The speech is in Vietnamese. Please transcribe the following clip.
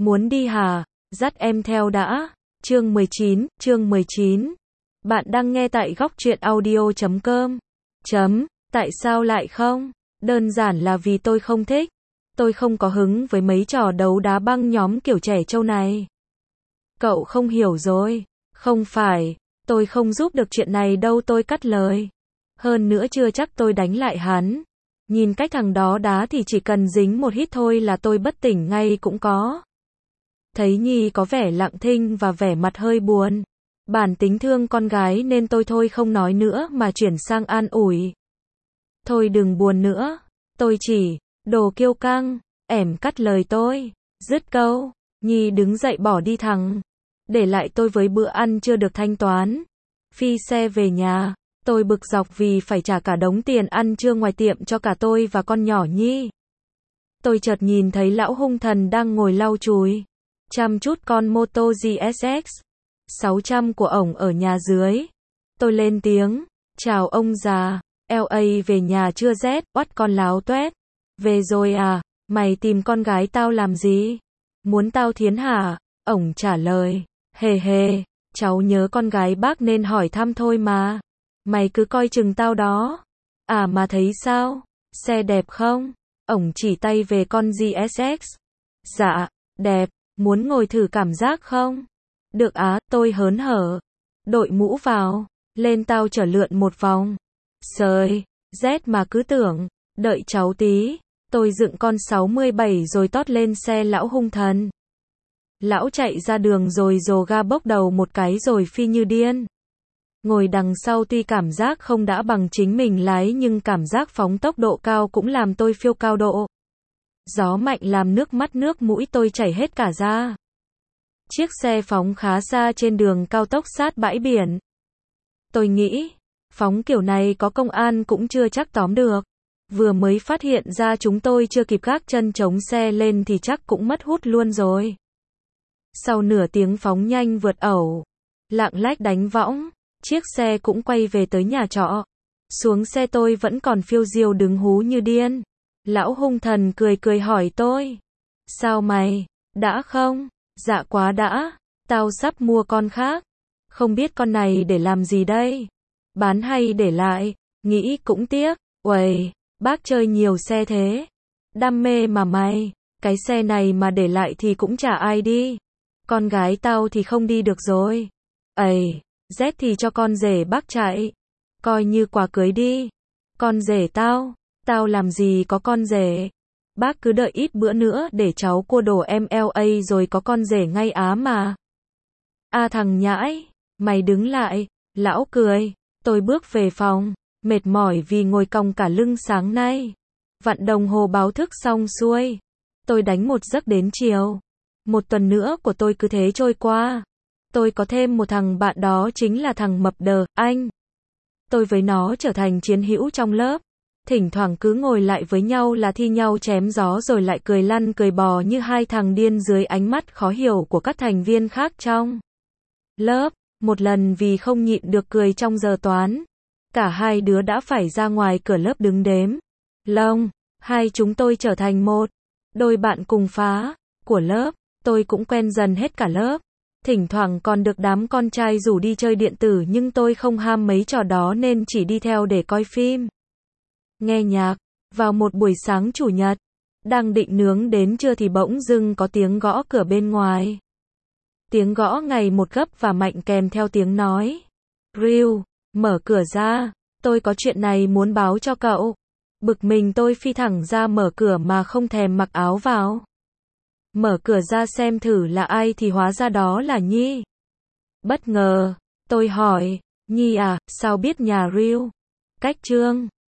Muốn đi hả? Dắt em theo đã. Chương 19. Bạn đang nghe tại góc truyện audio.com. Tại sao lại không? Đơn giản là vì tôi không thích. Tôi không có hứng với mấy trò đấu đá băng nhóm kiểu trẻ trâu này. Cậu không hiểu rồi. Không phải, tôi không giúp được chuyện này đâu, tôi cắt lời. Hơn nữa chưa chắc tôi đánh lại hắn. Nhìn cách thằng đó đá thì chỉ cần dính một hít thôi là tôi bất tỉnh ngay cũng có. Thấy Nhi có vẻ lặng thinh và vẻ mặt hơi buồn. Bản tính thương con gái nên tôi thôi không nói nữa mà chuyển sang an ủi. Thôi đừng buồn nữa. Tôi chỉ, đồ kiêu căng, ẻm cắt lời tôi. Dứt câu, Nhi đứng dậy bỏ đi thẳng. Để lại tôi với bữa ăn chưa được thanh toán. Phi xe về nhà. Tôi bực dọc vì phải trả cả đống tiền ăn trưa ngoài tiệm cho cả tôi và con nhỏ Nhi. Tôi chợt nhìn thấy lão hung thần đang ngồi lau chùi chăm chút con Moto GSX 600 của ổng ở nhà dưới. Tôi lên tiếng, chào ông già, LA về nhà chưa Z, oắt con láo toét. Về rồi à, mày tìm con gái tao làm gì? Muốn tao thiến hả? Ổng trả lời, hề hề, cháu nhớ con gái bác nên hỏi thăm thôi mà. Mày cứ coi chừng tao đó. À mà thấy sao? Xe đẹp không? Ổng chỉ tay về con GSX. Dạ, đẹp, muốn ngồi thử cảm giác không? Được á, tôi hớn hở. Đội mũ vào, lên tao chở lượn một vòng. Sời, rét mà cứ tưởng, đợi cháu tí. Tôi dựng con 67 rồi tót lên xe lão hung thần. Lão chạy ra đường rồi rồ ga bốc đầu một cái rồi phi như điên. Ngồi đằng sau tuy cảm giác không đã bằng chính mình lái nhưng cảm giác phóng tốc độ cao cũng làm tôi phiêu cao độ. Gió mạnh làm nước mũi tôi chảy hết cả ra. Chiếc xe phóng khá xa trên đường cao tốc sát bãi biển. Tôi nghĩ, phóng kiểu này có công an cũng chưa chắc tóm được. Vừa mới phát hiện ra chúng tôi chưa kịp gác chân chống xe lên thì chắc cũng mất hút luôn rồi. Sau nửa tiếng phóng nhanh vượt ẩu, lạng lách đánh võng, chiếc xe cũng quay về tới nhà trọ. Xuống xe tôi vẫn còn phiêu diêu đứng hú như điên. Lão hung thần cười hỏi tôi. Sao mày? Đã không? Dạ quá đã. Tao sắp mua con khác. Không biết con này để làm gì đây? Bán hay để lại? Nghĩ cũng tiếc. Uầy, bác chơi nhiều xe thế. Đam mê mà mày. Cái xe này mà để lại thì cũng chả ai đi. Con gái tao thì không đi được rồi. Ây, Z thì cho con rể bác chạy. Coi như quà cưới đi. Con rể tao làm gì có con rể. Bác cứ đợi ít bữa nữa để cháu cua đồ em LA rồi có con rể ngay á mà. À thằng nhãi, mày đứng lại. Lão cười. Tôi bước về phòng, mệt mỏi vì ngồi còng cả lưng sáng nay. Vặn đồng hồ báo thức xong xuôi. Tôi đánh một giấc đến chiều. Một tuần nữa của tôi cứ thế trôi qua. Tôi có thêm một thằng bạn đó chính là thằng mập đờ, anh. Tôi với nó trở thành chiến hữu trong lớp. Thỉnh thoảng cứ ngồi lại với nhau là thi nhau chém gió rồi lại cười lăn cười bò như hai thằng điên dưới ánh mắt khó hiểu của các thành viên khác trong lớp. Một lần vì không nhịn được cười trong giờ toán, cả hai đứa đã phải ra ngoài cửa lớp đứng đếm. Hai chúng tôi trở thành một đôi bạn cùng phá của lớp. Tôi cũng quen dần hết cả lớp. Thỉnh thoảng còn được đám con trai rủ đi chơi điện tử nhưng tôi không ham mấy trò đó nên chỉ đi theo để coi phim, nghe nhạc. Vào một buổi sáng chủ nhật, đang định nướng đến trưa thì bỗng dưng có tiếng gõ cửa bên ngoài. Tiếng gõ ngày một gấp và mạnh kèm theo tiếng nói. Ryu, mở cửa ra, tôi có chuyện này muốn báo cho cậu. Bực mình tôi phi thẳng ra mở cửa mà không thèm mặc áo vào. Mở cửa ra xem thử là ai thì hóa ra đó là Nhi. Bất ngờ, tôi hỏi, Nhi à, sao biết nhà Ryu? Cách Trương,